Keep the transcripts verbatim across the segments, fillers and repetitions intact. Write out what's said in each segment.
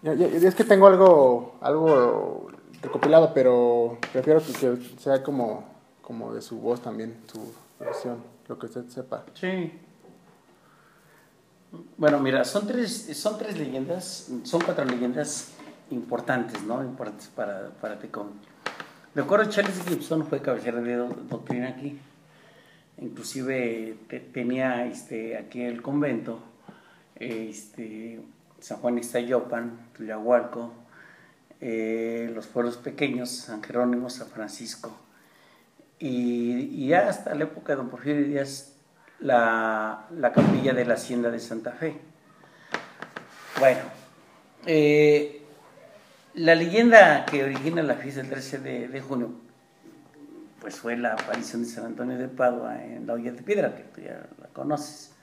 Ya, ya, es que tengo algo, algo recopilado, pero prefiero que, que sea como, como de su voz también, su versión, lo que usted sepa. Sí. Bueno, mira, son tres, son tres leyendas, son cuatro leyendas importantes, ¿no? Importantes para, para Tecón. De acuerdo, Charles Gibson fue cabecera de do, doctrina aquí. Inclusive te, tenía este, aquí el convento, este, San Juan Ixtayopan, Tlahualco, eh, los pueblos pequeños, San Jerónimo, San Francisco. Y, y ya hasta la época de don Porfirio Díaz, la, la capilla de la Hacienda de Santa Fe. Bueno, eh, la leyenda que origina la fiesta del trece de, de junio, pues fue la aparición de San Antonio de Padua en la olla de piedra, que tú ya la conoces.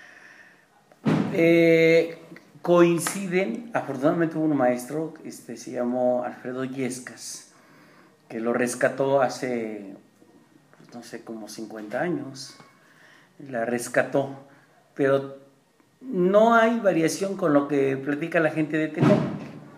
Eh, coinciden, afortunadamente hubo un maestro, este, se llamó Alfredo Yescas, que lo rescató hace, pues, no sé, como cincuenta años, la rescató, pero no hay variación con lo que platica la gente de Tecón.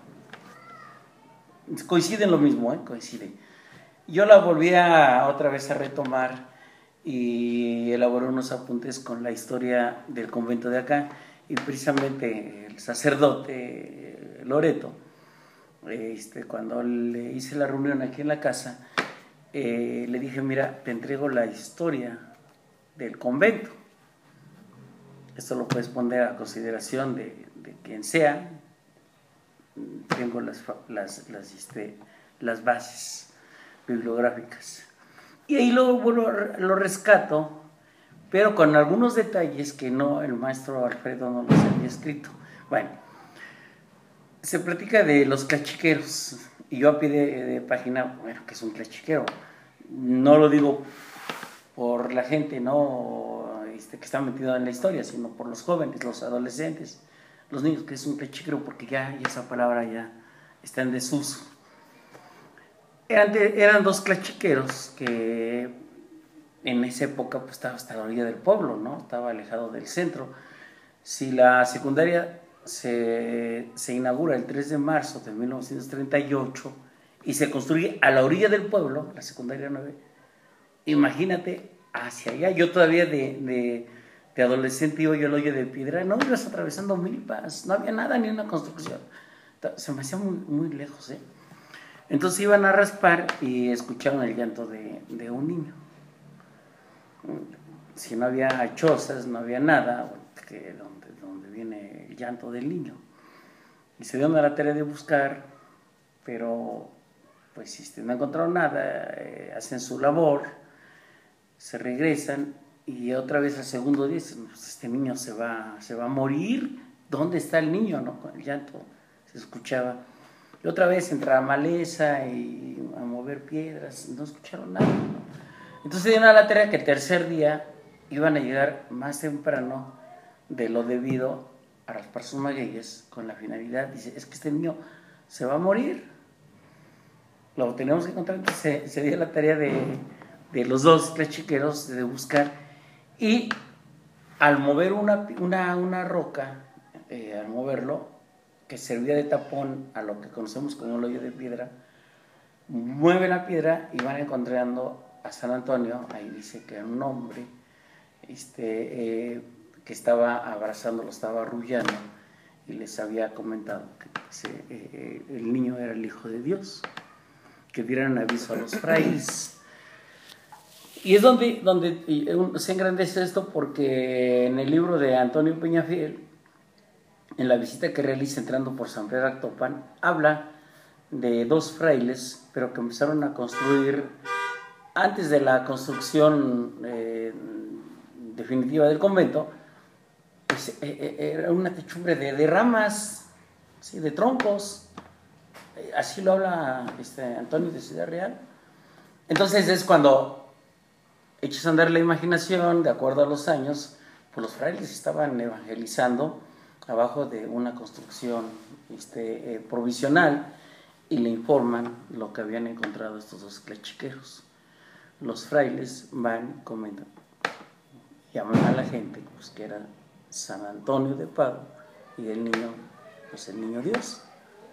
Coinciden lo mismo, ¿eh? Coincide. Yo la volví a, otra vez a retomar y elaboré unos apuntes con la historia del convento de acá, y precisamente el sacerdote Loreto, este, cuando le hice la reunión aquí en la casa, eh, le dije, mira, te entrego la historia del convento. Esto lo puedes poner a consideración de, de quien sea. Tengo las, las, las, este, las bases bibliográficas. Y ahí luego lo, lo rescato, pero con algunos detalles que no, el maestro Alfredo no los había escrito. Bueno, se platica de los clachiqueros, y yo a pie de, de página, bueno, que es un clachiquero. No lo digo por la gente, no este, que está metida en la historia, sino por los jóvenes, los adolescentes, los niños, que es un clachiquero, porque ya, ya esa palabra ya está en desuso. Eran, de, eran dos clachiqueros que en esa época pues estaba hasta la orilla del pueblo, ¿no? Estaba alejado del centro. Si la secundaria se, se inaugura el tres de marzo de mil novecientos treinta y ocho y se construye a la orilla del pueblo, la secundaria nueve, imagínate hacia allá. Yo todavía de, de, de adolescente iba yo al hoyo de piedra, no ibas atravesando milpas, no había nada, ni una construcción. Se me hacía muy, muy lejos, ¿eh? Entonces iban a raspar y escucharon el llanto de, de un niño. Si no había chozas, no había nada, que donde, donde viene el llanto del niño. Y se dieron a la tarea de buscar, pero pues si no encontraron nada, eh, hacen su labor, se regresan y otra vez al segundo día dicen, pues este niño se va, se va a morir. ¿Dónde está el niño? ¿No? Con el llanto se escuchaba. Y otra vez entre la maleza y a mover piedras, no escucharon nada, ¿no? Entonces dieron a la tarea que el tercer día iban a llegar más temprano de lo debido a raspar sus magueyes con la finalidad, dice, es que este niño se va a morir, lo tenemos que encontrar. Entonces se, se dio la tarea de, de los dos clachiqueros de buscar, y al mover una, una, una roca, eh, al moverlo, que servía de tapón a lo que conocemos como el hoyo de piedra, mueven la piedra y van encontrando a San Antonio. Ahí dice que era un hombre este, eh, que estaba abrazándolo, estaba arrullando, y les había comentado que ese, eh, el niño era el Hijo de Dios, que dieran aviso a los frailes. Y es donde, donde se engrandece esto, porque en el libro de Antonio Peñafiel, en la visita que realiza entrando por San Pedro Actopan, habla de dos frailes, pero que empezaron a construir antes de la construcción eh, definitiva del convento. Pues eh, era una techumbre de, de ramas, ¿sí? De troncos. Eh, así lo habla este Antonio de Ciudad Real. Entonces es cuando echas a andar la imaginación, de acuerdo a los años, pues los frailes estaban evangelizando abajo de una construcción este, eh, provisional, y le informan lo que habían encontrado estos dos clachiqueros. Los frailes van, comentan, llaman a la gente, pues que era San Antonio de Padua, y el niño, pues el niño Dios.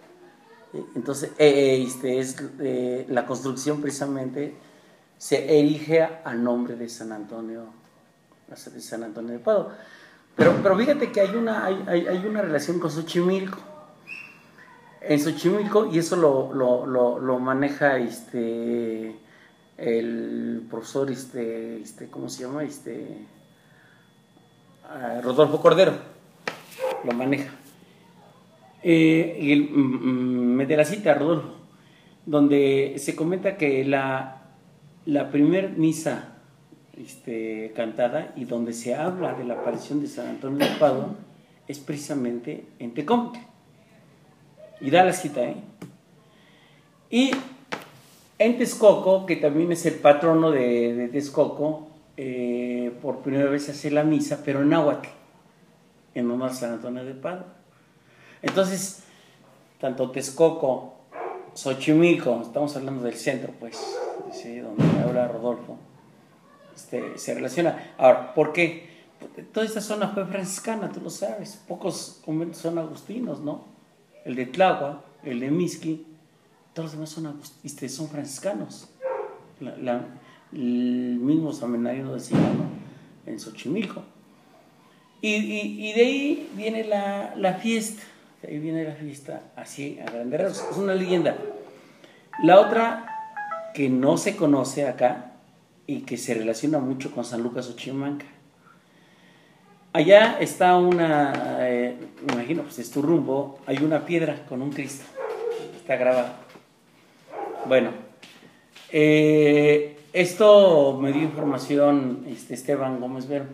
Entonces, eh, este, es, eh, la construcción precisamente se erige a nombre de San Antonio, de San Antonio de Padua. Pero, pero fíjate que hay una, hay, hay una relación con Xochimilco. En Xochimilco, y eso lo, lo, lo, lo maneja este, el profesor, este, este, ¿cómo se llama? Este, uh, Rodolfo Cordero, lo maneja. Eh, y él mm, mete la cita, Rodolfo, donde se comenta que la, la primer misa este, cantada y donde se habla de la aparición de San Antonio de Padua es precisamente en Tecomte. Y da la cita, ¿eh? Y en Texcoco, que también es el patrono de, de Texcoco, eh, por primera vez se hace la misa, pero en náhuatl, en honor a San Antonio de Padua. Entonces, tanto Texcoco, Xochimilco, estamos hablando del centro, pues, ¿sí? Donde habla Rodolfo, este, se relaciona. Ahora, ¿por qué? Porque toda esta zona fue franciscana, tú lo sabes. Pocos conventos son agustinos, ¿no? El de Tláhuac, el de Mixqui, todos los demás son, este, son franciscanos. La, la, el mismo seminario decía, ¿no? En Xochimilco. Y, y, y de ahí viene la, la fiesta. De ahí viene la fiesta, así a grandes rasgos. Es una leyenda. La otra que no se conoce acá y que se relaciona mucho con San Lucas Xochimanca. Allá está una, eh, me imagino, pues es tu rumbo, hay una piedra con un Cristo, está grabado. Bueno, eh, esto me dio información este, Esteban Gómez Vero.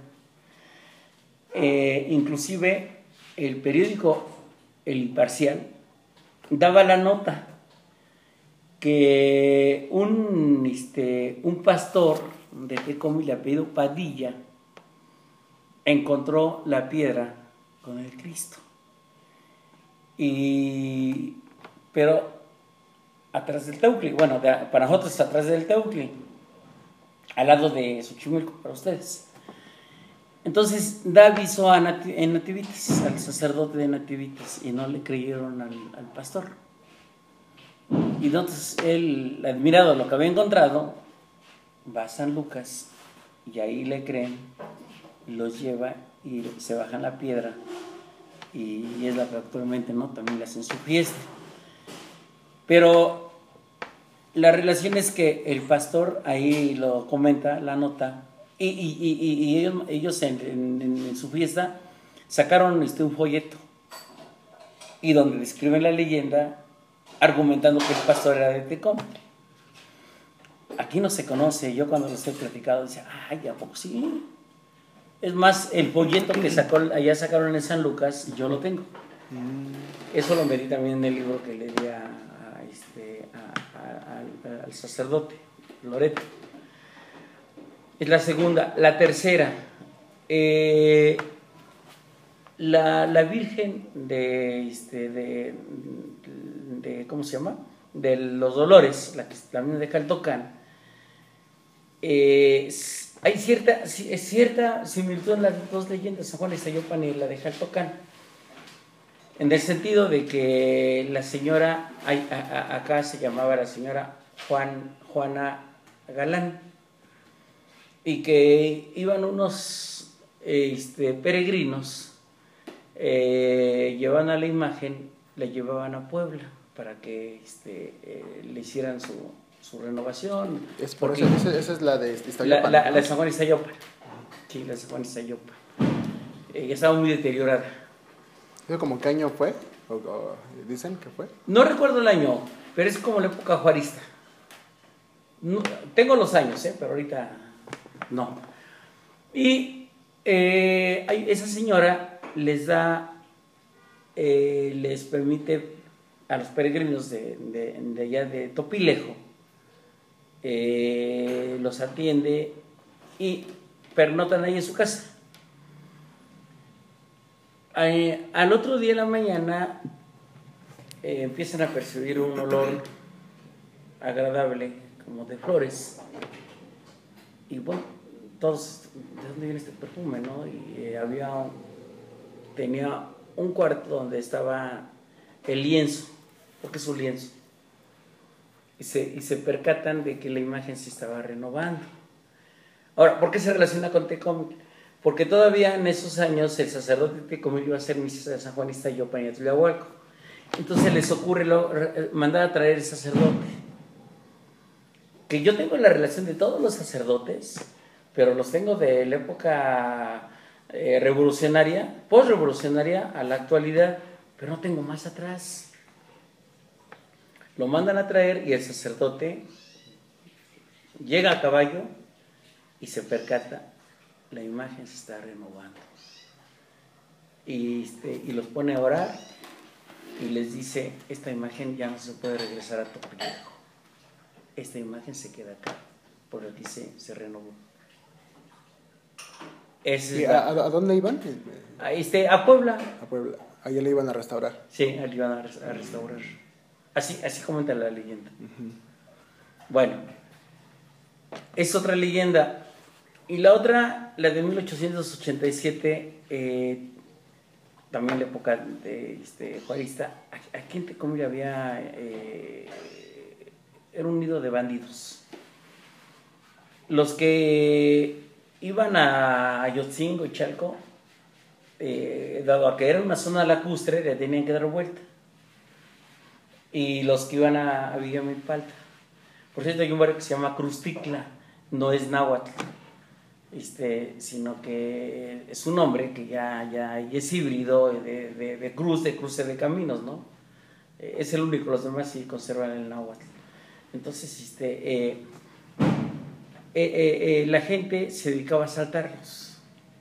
Eh, inclusive el periódico El Imparcial daba la nota que un, este, un pastor de Tecomte de apellido Padilla encontró la piedra con el Cristo. Y, pero atrás del Teucli, bueno, de, para nosotros atrás del Teucli, al lado de Xochimilco, para ustedes. Entonces da aviso a Nati, en Nativitas, al sacerdote de Nativitas, y no le creyeron al, al pastor. Y entonces él, admirado de lo que había encontrado, va a San Lucas y ahí le creen, los lleva y se bajan la piedra, y, y es la que actualmente, ¿no? También le hacen su fiesta. Pero la relación es que el pastor, ahí lo comenta la nota, y, y, y, y ellos, ellos en, en, en su fiesta sacaron este, un folleto, y donde describen la leyenda, argumentando que el pastor era de Tecomte. Aquí no se conoce. Yo cuando les he platicado decía, ay, ¿a poco sí? Es más, el folleto que sacó, allá sacaron en San Lucas, yo lo tengo. Eso lo metí también en el libro que le di a, a, este, a, a, a, al sacerdote Loreto. Es la segunda. La tercera, eh, la, la Virgen de, este, de, de, ¿cómo se llama? De los Dolores, la que también de Caltocán. Eh, hay cierta, cierta similitud en las dos leyendas, San Juan Ixtayopan y la de Caltocán, en el sentido de que la señora, a, a, acá se llamaba la señora Juan, Juana Galán, y que iban unos este, peregrinos, eh, llevaban a la imagen, la llevaban a Puebla para que este, eh, le hicieran su, su renovación. Es por eso, esa, esa es la de Ixtayopan, la, la, ¿no? la de San Juan Ixtayopan. Sí, la de San Juan Ixtayopan. Eh, ya estaba muy deteriorada. ¿Eso como qué año fue? ¿O, o dicen que fue? No recuerdo el año, pero es como la época juarista. No, tengo los años, ¿eh? Pero ahorita no. Y eh, esa señora les da, eh, les permite a los peregrinos de, de, de allá de Topilejo, eh, los atiende y pernotan ahí en su casa. Eh, al otro día en la mañana eh, empiezan a percibir un olor agradable como de flores, y bueno, todos, ¿de dónde viene este perfume, no? Y eh, había un, tenía un cuarto donde estaba el lienzo porque es un lienzo. Y se, y se percatan de que la imagen se estaba renovando. Ahora, ¿por qué se relaciona con Tecómic? Porque todavía en esos años el sacerdote de Tecómic iba a hacer misa de San Juan Iztayopan y Atlahualco. Entonces les ocurre lo, mandar a traer el sacerdote. Que yo tengo la relación de todos los sacerdotes, pero los tengo de la época eh, revolucionaria, post-revolucionaria a la actualidad, pero no tengo más atrás. Lo mandan a traer y el sacerdote llega a caballo y se percata, la imagen se está renovando. Y, este, y los pone a orar y les dice, esta imagen ya no se puede regresar a Topilejo. Esta imagen se queda acá, porque aquí se, se renovó. ¿Y a, a dónde iban? A, este, a Puebla. A Puebla. Allá le iban a restaurar. Sí, allí iban a, a restaurar. Así, así comenta la leyenda. Uh-huh. Bueno, es otra leyenda. Y la otra, la de mil ochocientos ochenta y siete, eh, también la época de este, juarista. Aquí en Tecómic había... Eh, era un nido de bandidos. Los que iban a Ayotzingo y Chalco, eh, dado a que era una zona lacustre, le tenían que dar vuelta. Y los que iban a, a Villamilpalta. Por cierto, hay un barrio que se llama Cruzticla, no es náhuatl, este, sino que es un nombre que ya, ya es híbrido de, de, de cruz, de cruce de caminos, ¿no? Es el único, los demás sí conservan el náhuatl. Entonces, este, eh, eh, eh, eh, la gente se dedicaba a asaltarlos.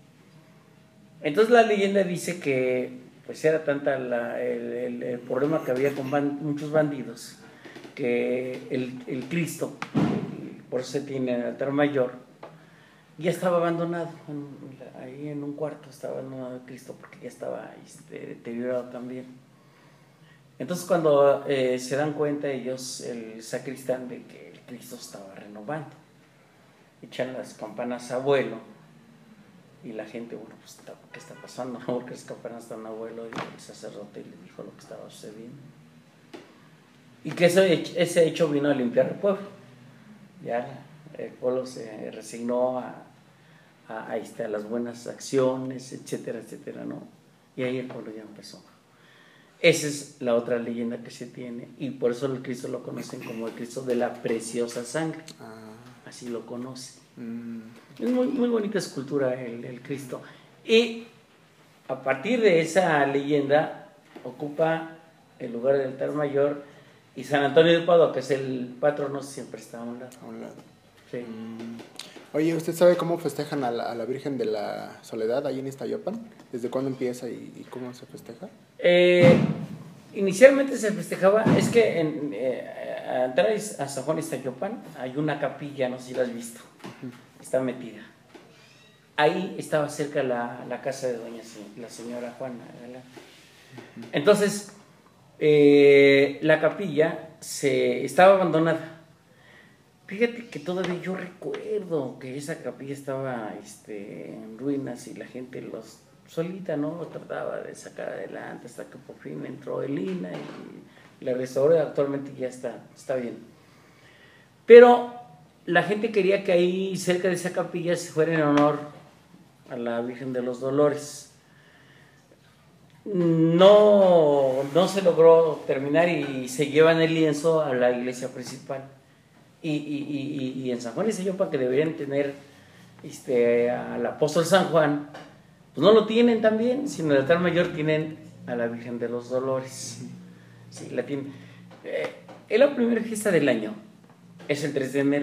Entonces la leyenda dice que pues era tanta la, el, el, el problema que había con band, muchos bandidos, que el, el Cristo, el, por eso se tiene el altar mayor, ya estaba abandonado, en, ahí en un cuarto estaba abandonado el Cristo, porque ya estaba este, deteriorado también. Entonces cuando eh, se dan cuenta ellos, el sacristán, de que el Cristo estaba renovando, echan las campanas a vuelo y la gente, bueno, pues ¿qué está pasando? Porque las campanas están a vuelo, y el sacerdote le dijo lo que estaba sucediendo. Y que ese, ese hecho vino a limpiar el pueblo. Ya el pueblo se resignó a, a, a, este, a las buenas acciones, etcétera, etcétera, ¿no? Y ahí el pueblo ya empezó. Esa es la otra leyenda que se tiene, y por eso el Cristo lo conocen como el Cristo de la preciosa sangre. Ah. Así lo conocen. Mm. Es muy, muy bonita escultura el, el Cristo. Y a partir de esa leyenda ocupa el lugar del altar mayor, y San Antonio de Padua, que es el patrono, siempre está a un lado. A un lado. Sí. Mm. Oye, ¿usted sabe cómo festejan a la, a la Virgen de la Soledad ahí en Iztayopan? ¿Desde cuándo empieza y, y cómo se festeja? Eh, inicialmente se festejaba, es que en, eh, a entrar a San Juan Iztayopan hay una capilla, no sé si la has visto, uh-huh. Está metida. Ahí estaba cerca la, la casa de doña la señora Juana, ¿verdad? Uh-huh. Entonces, eh, la capilla se, estaba abandonada. Fíjate que todavía yo recuerdo que esa capilla estaba este, en ruinas y la gente los solita, ¿no? Lo trataba de sacar adelante hasta que por fin entró Elina y la restauró. Actualmente ya está, está bien. Pero la gente quería que ahí cerca de esa capilla se fuera en honor a la Virgen de los Dolores. No, no se logró terminar y se llevan el lienzo a la iglesia principal. Y, y, y, y en San Juan Iztayopan, que deberían tener este, al apóstol San Juan, pues no lo tienen también, sino el altar mayor tienen a la Virgen de los Dolores. Sí, la tienen. Eh, es la primera fiesta del año, es el tres de enero.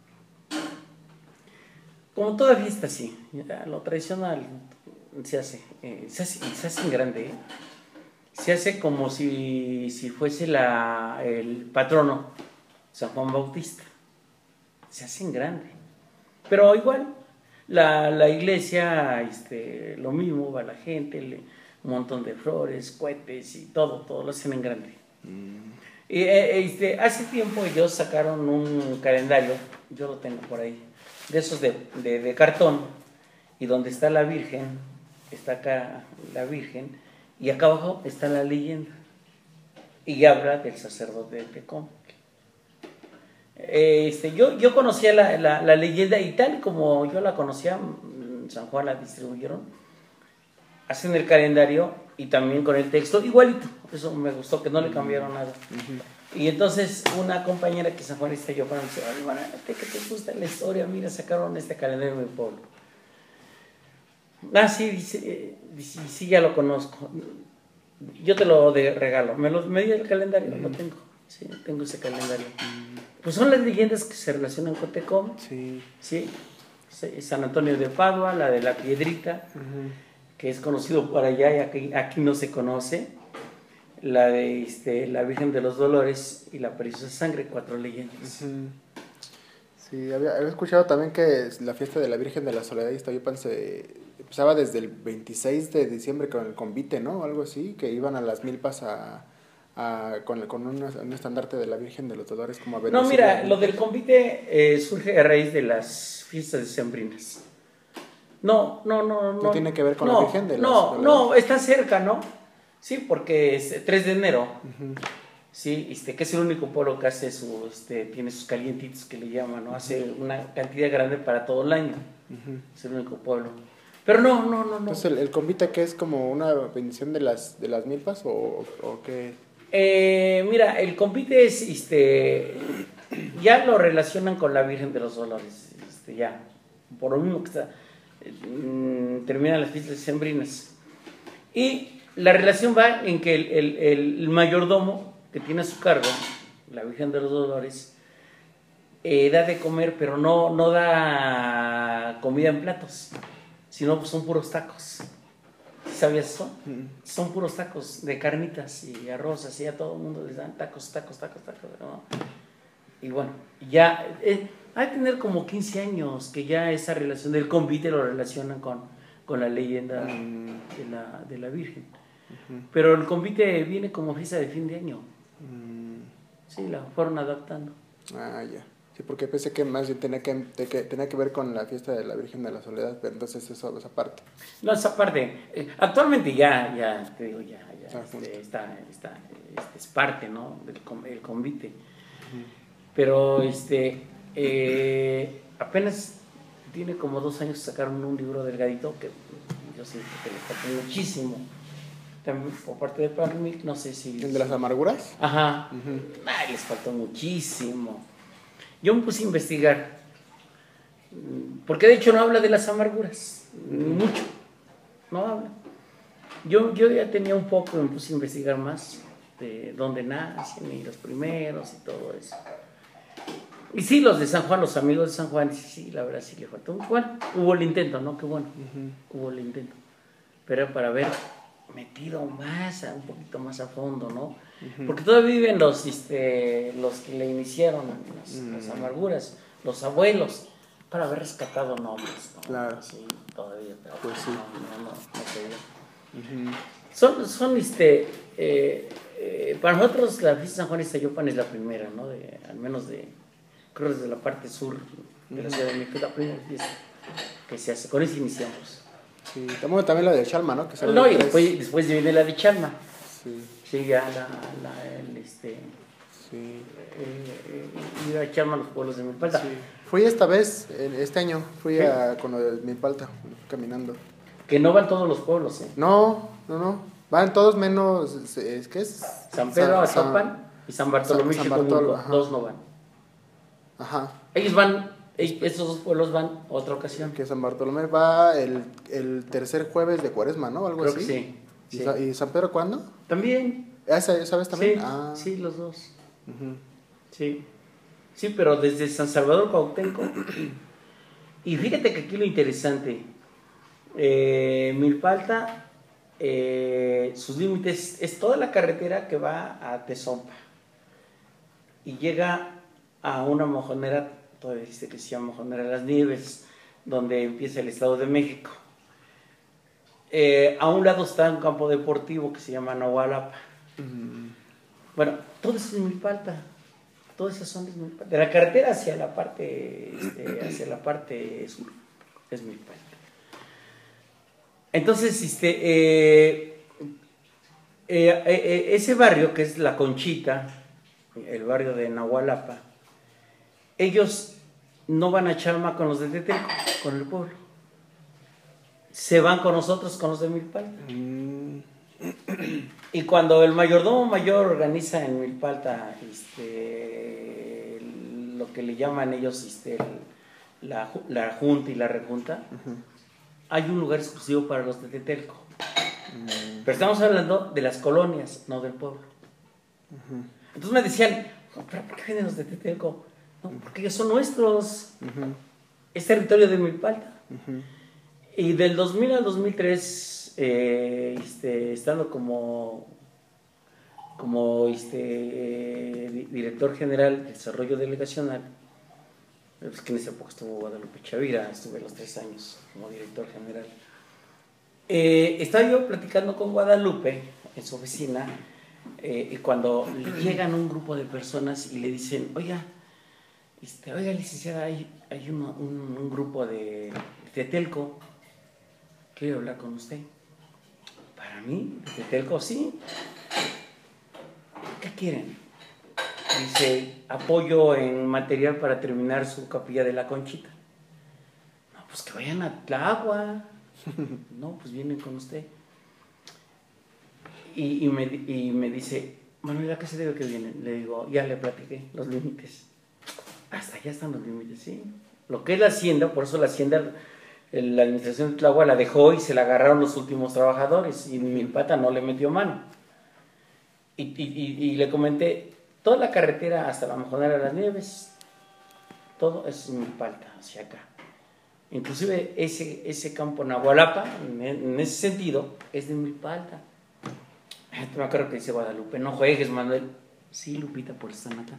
Como toda fiesta, sí, lo tradicional se hace, eh, se hace, se hace en grande, ¿eh? Se hace como si, si fuese la, el patrono San Juan Bautista. Se hace en grande. Pero igual, la, la iglesia, este, lo mismo, va la gente, le, un montón de flores, cohetes y todo, todo lo hacen en grande. Mm. Y, este, hace tiempo ellos sacaron un calendario, yo lo tengo por ahí, de esos de, de, de cartón, y donde está la Virgen, está acá la Virgen, y acá abajo está la leyenda. y habla del sacerdote de Tecom. Este, yo, yo conocía la, la, la leyenda y tal como yo la conocía, San Juan la distribuyeron, hacen el calendario y también con el texto igualito. Eso me gustó, que no le cambiaron nada. Uh-huh. Y entonces una compañera que San Juan está yo para me dice, hermano, que te gusta la historia, mira, sacaron este calendario de mi pueblo. Ah, sí, dice, dice, sí, ya lo conozco. Yo te lo de regalo. Me, lo, me dio el calendario, uh-huh. Lo tengo. Sí, tengo ese calendario. Uh-huh. Pues son las leyendas que se relacionan con Tecom. Sí. Sí. San Antonio de Padua, la de la Piedrita, uh-huh. que es conocido por allá y aquí, aquí no se conoce. La de este, la Virgen de los Dolores y la Preciosa Sangre, cuatro leyendas. Uh-huh. Sí, había, había escuchado también que la fiesta de la Virgen de la Soledad de Iztahuipan se empezaba desde el veintiséis de diciembre con el convite, ¿no? Algo así, que iban a las milpas a, a, con, con un, un estandarte de la Virgen de los Dolores como a ver. No, mira, lo del convite eh, surge a raíz de las fiestas decembrinas. No, no, no, no. ¿No tiene que ver con no, la Virgen de las No, Dolores? No, está cerca, ¿no? Sí, porque es tres de enero. Uh-huh. Sí, este, que es el único pueblo que hace su, este, tiene sus calientitos que le llaman, ¿no? Hace una cantidad grande para todo el año. Uh-huh. Es el único pueblo. Pero no, no, no, no. Entonces, ¿el, el convite qué es como una bendición de las, de las milpas o, o qué? Eh, mira, el convite es, este, ya lo relacionan con la Virgen de los Dolores, este, ya, por lo mismo que está, eh, terminan las fiestas decembrinas. Y la relación va en que el, el, el mayordomo que tiene a su cargo, la Virgen de los Dolores, eh, da de comer, pero no, no da comida en platos, sino pues son puros tacos. ¿Sabías eso? Mm. Son puros tacos de carnitas y arroz, así a todo el mundo les dan tacos, tacos, tacos, tacos, ¿no? Y bueno, ya eh, hay que tener como quince años que ya esa relación del convite lo relacionan con, con la leyenda mm. de, la, de la Virgen. Uh-huh. Pero el convite viene como fiesta de fin de año. Mm. Sí, la fueron adaptando. Ah, ya. Sí, porque pensé que más bien tenía que, que, tenía que ver con la fiesta de la Virgen de la Soledad, pero entonces eso, esa parte. No, esa parte. Eh, actualmente ya, ya, te digo, ya, ya ah, este, está, está, este, es parte, ¿no? Del el convite. Uh-huh. Pero, este, eh, apenas tiene como dos años sacaron un libro delgadito que yo siento que le falta muchísimo. También por parte de Parmil, no sé si... ¿El de las amarguras? Ajá. Uh-huh. Ay, les faltó muchísimo. Yo me puse a investigar, porque de hecho no habla de las amarguras, mucho, no habla. Yo, yo ya tenía un poco, me puse a investigar más de dónde nacen y los primeros y todo eso. Y sí, los de San Juan, los amigos de San Juan, sí, sí la verdad sí le faltó. Bueno, hubo el intento, ¿no? Qué bueno, uh-huh. Hubo el intento. Pero para ver metido más, un poquito más a fondo, ¿no? Uh-huh. Porque todavía viven los, este, los que le iniciaron las, uh-huh. las amarguras, los abuelos, para haber rescatado nombres, ¿no? Claro. Sí, todavía, pero pues sí. no, no, no, no uh-huh. Son, son, este, eh, eh, para nosotros la fiesta de San Juan de Iztahuipan es la primera, ¿no? De, al menos de, creo desde la parte sur de uh-huh. la Ciudad de México, la primera fiesta que se hace, con eso iniciamos. Sí, también la de Chalma, ¿no? Que no, y después, después viene la de Chalma. Sí. Sí, ya la, la el, este... Sí. Eh, ir a Chalma a los pueblos de Milpalta. Sí. Fui esta vez, este año, fui ¿sí? a, con lo de Milpalta, caminando. Que no van todos los pueblos, ¿eh? No, no, no. Van todos menos, ¿es ¿qué es? San Pedro, Azapan y San Bartolomé San, San Bartolo, dos no van. Ajá. Ellos van... Estos dos pueblos van otra ocasión. Que San Bartolomé va el, el tercer jueves de Cuaresma, ¿no? Algo Creo así. Que sí, ¿Y, sí. Sa ¿Y San Pedro cuándo? También. ¿Esa, esa vez también? Sí, ah. sí, los dos. Uh-huh. Sí. Sí, pero desde San Salvador Cuauhtémoc. Y fíjate que aquí lo interesante, eh, Milpalta, eh, sus límites es toda la carretera que va a Tezompa y llega a una mojonera, todavía existe que se llama Mojonera Las Nieves, donde empieza el Estado de México. Eh, a un lado está un campo deportivo que se llama Nahualapa. Uh-huh. Bueno, todo eso es Milpalta, todas esas son de Milpalta. De la carretera hacia la parte, este, hacia la parte sur es Milpalta. Entonces, este, eh, eh, eh, ese barrio que es La Conchita, el barrio de Nahualapa, ellos no van a Chama con los de Tetelco, con el pueblo. Se van con nosotros, con los de Milpalta. Mm. Y cuando el mayordomo mayor organiza en Milpalta este, lo que le llaman ellos este, el, la, la junta y la rejunta, uh-huh. hay un lugar exclusivo para los de Tetelco. Uh-huh. Pero estamos hablando de las colonias, no del pueblo. Uh-huh. Entonces me decían, ¿pero por qué vienen los de Tetelco? No, porque ellos son nuestros. Uh-huh. Es territorio de Milpalta. Uh-huh. Y del dos mil al dos mil tres, eh, este, estando como, como este, eh, director general de desarrollo delegacional, pues que en esa época estuvo Guadalupe Chavira, estuve los tres años como director general. Eh, estaba yo platicando con Guadalupe en su oficina, eh, y cuando llegan un grupo de personas y le dicen, oiga, este, oiga licenciada, hay, hay uno, un, un grupo de Tetelco, quiero hablar con usted. Para mí, de Tetelco, sí. ¿Qué quieren? Dice, apoyo en material para terminar su capilla de La Conchita. No, pues que vayan a Tláhuac. No, pues vienen con usted. Y, y, me, y me dice, Manuel, ¿a qué se debe que vienen? Le digo, ya le platiqué los límites. Hasta allá están los límites, sí. Lo que es la hacienda, por eso la hacienda... la administración de Tláhuac la dejó y se la agarraron los últimos trabajadores y Milpalta no le metió mano. Y, y, y, y le comenté, toda la carretera hasta la Mojonera de las Nieves, todo es Milpalta, hacia acá. Inclusive ese, ese campo Nahualapa, en, en ese sentido, es de Milpalta. Me acuerdo que dice Guadalupe, no juegues, Manuel. Sí, Lupita, por eso están acá.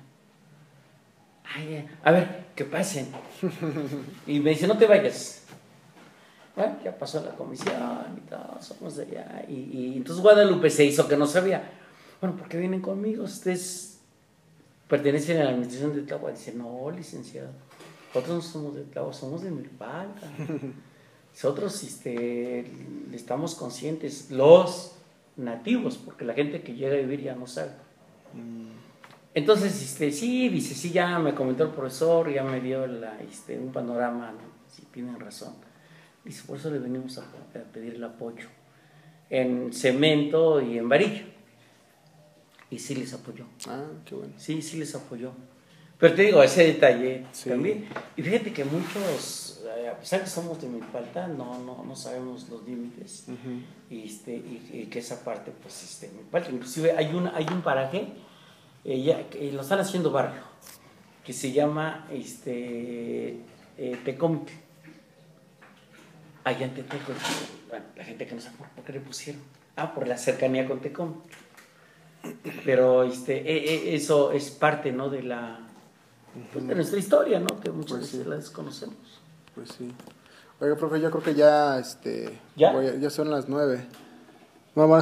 Ay, a ver, que pasen. Y me dice, no te vayas. Bueno, ya pasó la comisión y todo, somos de allá. Y, y entonces Guadalupe se hizo que no sabía. Bueno, ¿por qué vienen conmigo? Ustedes pertenecen a la administración de Tláhuac. Dice, no, licenciado, nosotros no somos de Tláhuac, somos de Milpalta. Nosotros este, estamos conscientes, los nativos, porque la gente que llega a vivir ya no sabe. Entonces, este, sí, dice, sí, ya me comentó el profesor, ya me dio la, este, un panorama, ¿no? Sí, tienen razón. Dice, por eso le venimos a, a pedir el apoyo en cemento y en varilla. Y sí les apoyó. Ah, qué bueno. Sí, sí les apoyó. Pero te digo, ese detalle sí. también. Y fíjate que muchos, a pesar que somos de Milpalta, no, no, no sabemos los límites. Uh-huh. y, este, y, y que esa parte, pues, este, Milpalta. Inclusive hay, una, hay un paraje, eh, ya, que lo están haciendo barrio, que se llama este, eh, Tecomte. Allá en Tetelco, bueno, la gente que no sabe por qué le pusieron. Ah, por la cercanía con Tecom. Pero este, eh, eh, eso es parte, ¿no? de la pues, de nuestra historia, ¿no? Que muchas pues veces sí. la desconocemos. Pues sí. Oiga, profe, yo creo que ya, este, ¿Ya? Voy a, ya son las nueve. Vamos